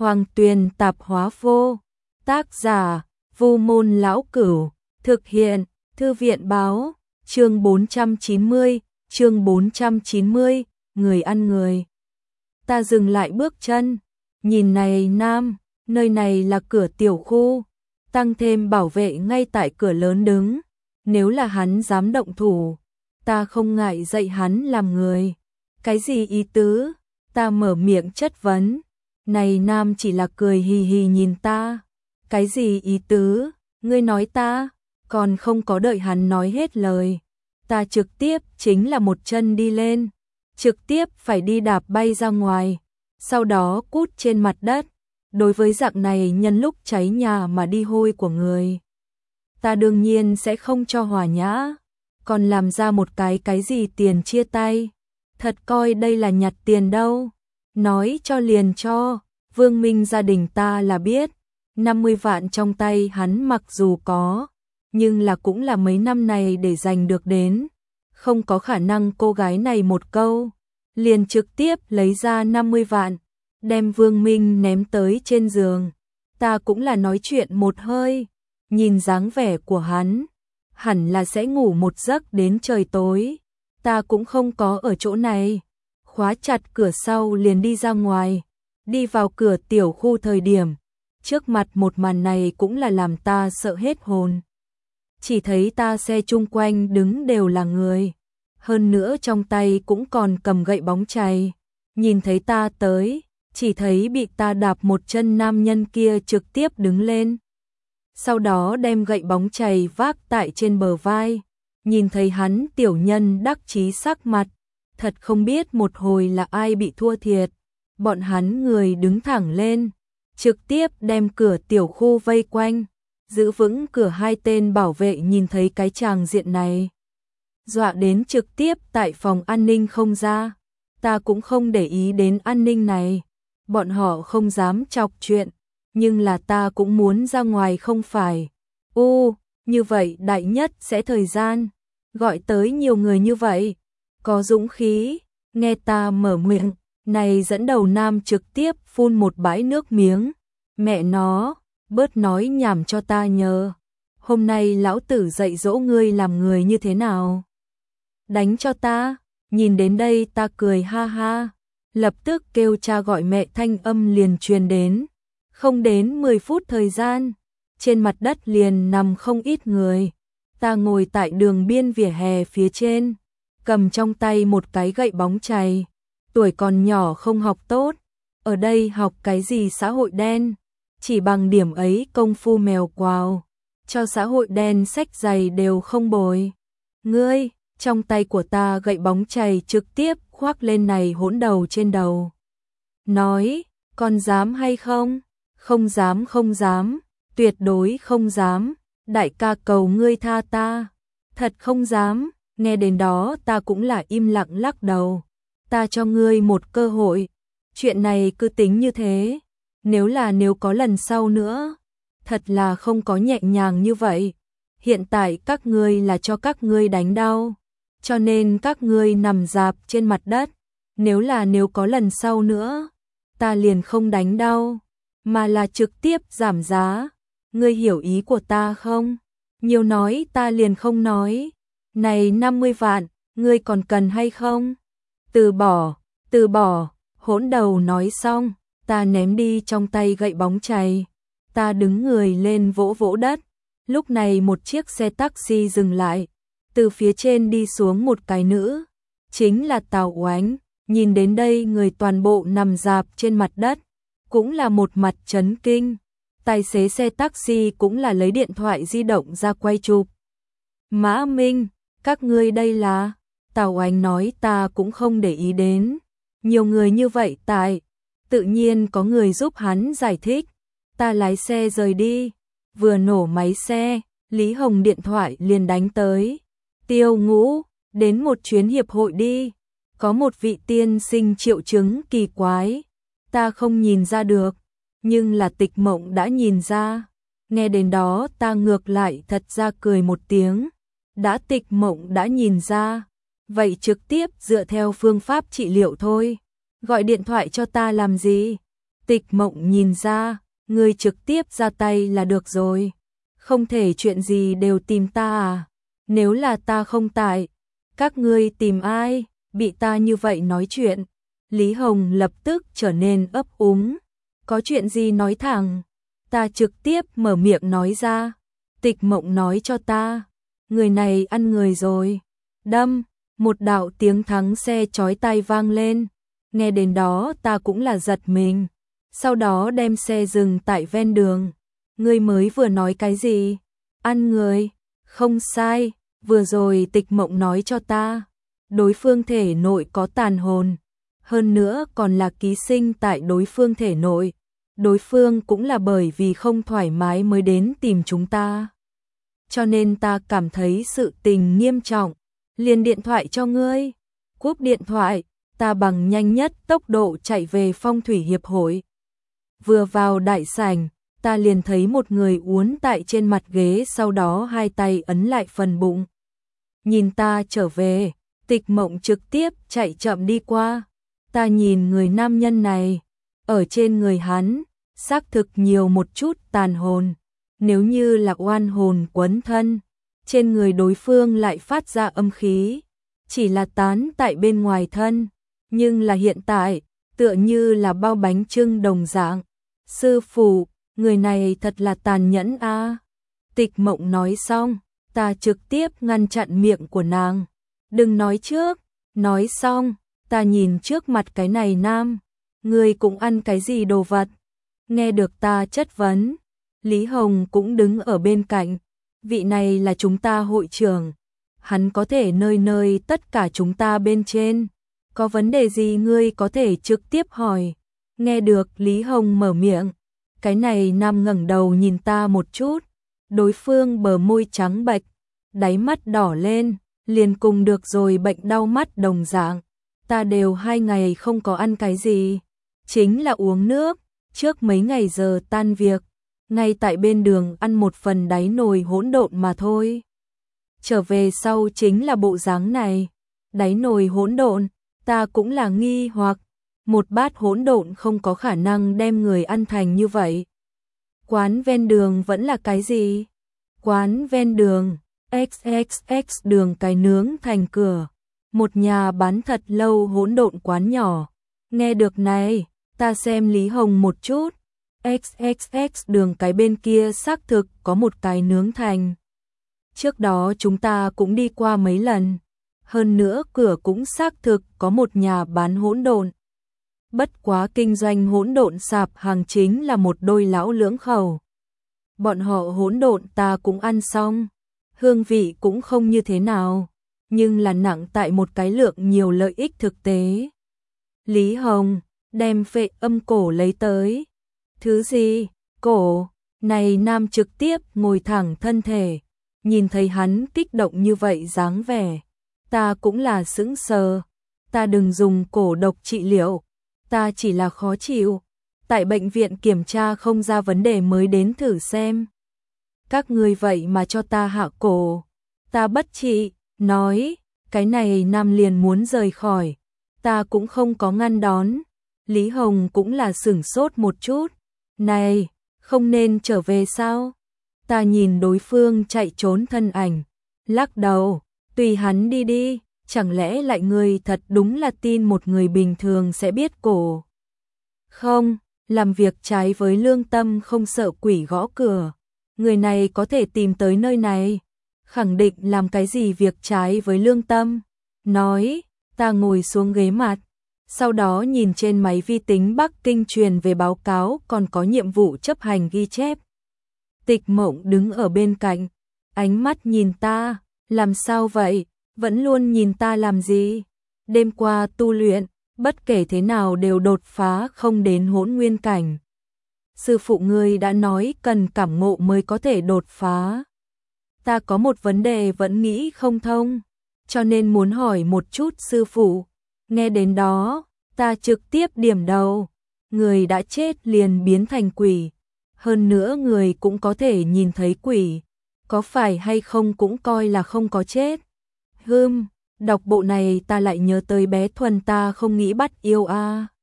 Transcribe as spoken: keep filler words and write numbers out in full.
Hoàng Tuyền Tạp Hóa Vô. Tác giả: Vu Môn Lão Cửu. Thực hiện: Thư viện Báo. Chương bốn trăm chín mươi, chương bốn trăm chín mươi, người ăn người. Ta dừng lại bước chân, nhìn này nam, nơi này là cửa tiểu khu, tăng thêm bảo vệ ngay tại cửa lớn đứng, nếu là hắn dám động thủ, ta không ngại dạy hắn làm người. Cái gì ý tứ? Ta mở miệng chất vấn. Này nam chỉ là cười hì hì nhìn ta. Cái gì ý tứ? Ngươi nói ta? Còn không có đợi hắn nói hết lời, ta trực tiếp chính là một chân đi lên, trực tiếp phải đi đạp bay ra ngoài, sau đó cút trên mặt đất. Đối với dạng này nhân lúc cháy nhà mà đi hôi của người, ta đương nhiên sẽ không cho hòa nhã, còn làm ra một cái cái gì tiền chia tay, thật coi đây là nhặt tiền đâu. Nói cho liền cho, Vương Minh gia đình ta là biết, năm mươi vạn trong tay hắn mặc dù có, nhưng là cũng là mấy năm này để giành được đến, không có khả năng cô gái này một câu liền trực tiếp lấy ra năm mươi vạn, đem Vương Minh ném tới trên giường. Ta cũng là nói chuyện một hơi, nhìn dáng vẻ của hắn, hẳn là sẽ ngủ một giấc đến trời tối. Ta cũng không có ở chỗ này, khóa chặt cửa sau liền đi ra ngoài, đi vào cửa tiểu khu thời điểm, trước mặt một màn này cũng là làm ta sợ hết hồn. Chỉ thấy ta xe chung quanh đứng đều là người, hơn nữa trong tay cũng còn cầm gậy bóng chày. Nhìn thấy ta tới, chỉ thấy bị ta đạp một chân nam nhân kia trực tiếp đứng lên, sau đó đem gậy bóng chày vác tại trên bờ vai. Nhìn thấy hắn tiểu nhân đắc chí sắc mặt, thật không biết một hồi là ai bị thua thiệt. Bọn hắn người đứng thẳng lên, trực tiếp đem cửa tiểu khu vây quanh, giữ vững cửa. Hai tên bảo vệ nhìn thấy cái tràng diện này, dọa đến trực tiếp tại phòng an ninh không ra. Ta cũng không để ý đến an ninh này, bọn họ không dám chọc chuyện, nhưng là ta cũng muốn ra ngoài không phải. U, như vậy đại nhất sẽ thời gian, gọi tới nhiều người như vậy, có dũng khí. Nghe ta mở miệng, này dẫn đầu nam trực tiếp phun một bãi nước miếng. Mẹ nó, bớt nói nhảm cho ta nhờ. Hôm nay lão tử dạy dỗ ngươi làm người như thế nào. Đánh cho ta. Nhìn đến đây ta cười ha ha, lập tức kêu cha gọi mẹ thanh âm liền truyền đến. Không đến mười phút thời gian, trên mặt đất liền nằm không ít người. Ta ngồi tại đường biên vỉa hè phía trên, cầm trong tay một cái gậy bóng chày. Tuổi còn nhỏ không học tốt, ở đây học cái gì xã hội đen, chỉ bằng điểm ấy công phu mèo quào, cho xã hội đen sách giày đều không bồi. Ngươi, trong tay của ta gậy bóng chày trực tiếp khoác lên này hỗn đầu trên đầu. Nói, con dám hay không? Không dám không dám, tuyệt đối không dám, đại ca cầu ngươi tha ta. Thật không dám. Nghe đến đó ta cũng là im lặng lắc đầu. Ta cho ngươi một cơ hội, chuyện này cứ tính như thế, nếu là nếu có lần sau nữa, thật là không có nhẹ nhàng như vậy. Hiện tại các ngươi là cho các ngươi đánh đau, cho nên các ngươi nằm rạp trên mặt đất, nếu là nếu có lần sau nữa, ta liền không đánh đau, mà là trực tiếp giảm giá. Ngươi hiểu ý của ta không? Nhiều nói ta liền không nói. Này năm mươi vạn, ngươi còn cần hay không? Từ bỏ, từ bỏ. Hỗn đầu nói xong, ta ném đi trong tay gậy bóng chày. Ta đứng người lên vỗ vỗ đất. Lúc này một chiếc xe taxi dừng lại, từ phía trên đi xuống một cái nữ, chính là Tào Oánh. Nhìn đến đây người toàn bộ nằm rạp trên mặt đất, cũng là một mặt chấn kinh. Tài xế xe taxi cũng là lấy điện thoại di động ra quay chụp. Mã Minh, các ngươi đây là? Tào Oánh nói ta cũng không để ý đến. Nhiều người như vậy tại, tự nhiên có người giúp hắn giải thích. Ta lái xe rời đi, vừa nổ máy xe, Lý Hồng điện thoại liền đánh tới. Tiêu Ngũ, đến một chuyến hiệp hội đi. Có một vị tiên sinh triệu chứng kỳ quái, ta không nhìn ra được, nhưng là Tịch Mộng đã nhìn ra. Nghe đến đó ta ngược lại thật ra cười một tiếng. Đã Tịch Mộng đã nhìn ra, vậy trực tiếp dựa theo phương pháp trị liệu thôi. Gọi điện thoại cho ta làm gì? Tịch Mộng nhìn ra, ngươi trực tiếp ra tay là được rồi. Không thể chuyện gì đều tìm ta à? Nếu là ta không tại, các ngươi tìm ai? Bị ta như vậy nói chuyện, Lý Hồng lập tức trở nên ấp úng. Có chuyện gì nói thẳng, ta trực tiếp mở miệng nói ra. Tịch Mộng nói cho ta, người này ăn người rồi. Đâm, một đạo tiếng thắng xe chói tai vang lên. Nghe đến đó ta cũng là giật mình. Sau đó đem xe dừng tại ven đường. Ngươi mới vừa nói cái gì? Ăn người? Không sai, vừa rồi Tịch Mộng nói cho ta. Đối phương thể nội có tàn hồn. Hơn nữa còn là ký sinh tại đối phương thể nội. Đối phương cũng là bởi vì không thoải mái mới đến tìm chúng ta. Cho nên ta cảm thấy sự tình nghiêm trọng. Liền điện thoại cho ngươi. Cúp điện thoại, ta bằng nhanh nhất tốc độ chạy về Phong thủy hiệp hội. Vừa vào đại sảnh, ta liền thấy một người uốn tại trên mặt ghế, sau đó hai tay ấn lại phần bụng. Nhìn ta trở về, Tịch Mộng trực tiếp chạy chậm đi qua. Ta nhìn người nam nhân này, ở trên người hắn, xác thực nhiều một chút tàn hồn. Nếu như là oan hồn quấn thân, trên người đối phương lại phát ra âm khí, chỉ là tán tại bên ngoài thân, nhưng là hiện tại, tựa như là bao bánh chưng đồng dạng. Sư phụ, người này thật là tàn nhẫn a. Tịch Mộng nói xong, ta trực tiếp ngăn chặn miệng của nàng. Đừng nói trước. Nói xong, ta nhìn trước mặt cái này nam. Người cũng ăn cái gì đồ vật? Nghe được ta chất vấn, Lý Hồng cũng đứng ở bên cạnh. Vị này là chúng ta hội trưởng. Hắn có thể nơi nơi tất cả chúng ta bên trên. Có vấn đề gì ngươi có thể trực tiếp hỏi. Nghe được Lý Hồng mở miệng, cái này nam ngẩng đầu nhìn ta một chút. Đối phương bờ môi trắng bệch, đáy mắt đỏ lên, liền cùng được rồi bệnh đau mắt đồng dạng. Ta đều hai ngày không có ăn cái gì, chính là uống nước. Trước mấy ngày giờ tan việc, ngay tại bên đường ăn một phần đáy nồi hỗn độn mà thôi. Trở về sau chính là bộ dáng này. Đáy nồi hỗn độn, ta cũng là nghi hoặc. Một bát hỗn độn không có khả năng đem người ăn thành như vậy. Quán ven đường vẫn là cái gì? Quán ven đường, x x x đường cái nướng thành cửa. Một nhà bán thật lâu hỗn độn quán nhỏ. Nghe được này, ta xem Lý Hồng một chút. x x x đường cái bên kia xác thực có một cái nướng thành. Trước đó chúng ta cũng đi qua mấy lần. Hơn nữa cửa cũng xác thực có một nhà bán hỗn độn. Bất quá kinh doanh hỗn độn sạp hàng chính là một đôi lão lưỡng khẩu. Bọn họ hỗn độn ta cũng ăn xong, hương vị cũng không như thế nào, nhưng là nặng tại một cái lượng nhiều lợi ích thực tế. Lý Hồng đem phệ âm cổ lấy tới. Thứ gì? Cổ? Này nam trực tiếp ngồi thẳng thân thể, nhìn thấy hắn kích động như vậy dáng vẻ, ta cũng là sững sờ. Ta đừng dùng cổ độc trị liệu, ta chỉ là khó chịu. Tại bệnh viện kiểm tra không ra vấn đề mới đến thử xem. Các người vậy mà cho ta hạ cổ. Ta bất trị, nói, cái này nam liền muốn rời khỏi. Ta cũng không có ngăn đón. Lý Hồng cũng là sửng sốt một chút. Này, không nên trở về sao? Ta nhìn đối phương chạy trốn thân ảnh, lắc đầu, tùy hắn đi đi. Chẳng lẽ lại người thật đúng là tin một người bình thường sẽ biết cổ? Không, làm việc trái với lương tâm không sợ quỷ gõ cửa. Người này có thể tìm tới nơi này, khẳng định làm cái gì việc trái với lương tâm. Nói, ta ngồi xuống ghế mặt, sau đó nhìn trên máy vi tính Bắc Kinh truyền về báo cáo còn có nhiệm vụ chấp hành ghi chép. Tịch Mộng đứng ở bên cạnh, ánh mắt nhìn ta, làm sao vậy? Vẫn luôn nhìn ta làm gì? Đêm qua tu luyện, bất kể thế nào đều đột phá không đến hỗn nguyên cảnh. Sư phụ ngươi đã nói cần cảm ngộ mới có thể đột phá. Ta có một vấn đề vẫn nghĩ không thông, cho nên muốn hỏi một chút sư phụ. Nghe đến đó, ta trực tiếp điểm đầu. Người đã chết liền biến thành quỷ. Hơn nữa người cũng có thể nhìn thấy quỷ. Có phải hay không cũng coi là không có chết. Hừm, đọc bộ này ta lại nhớ tới bé Thuần ta không nghĩ bắt yêu a.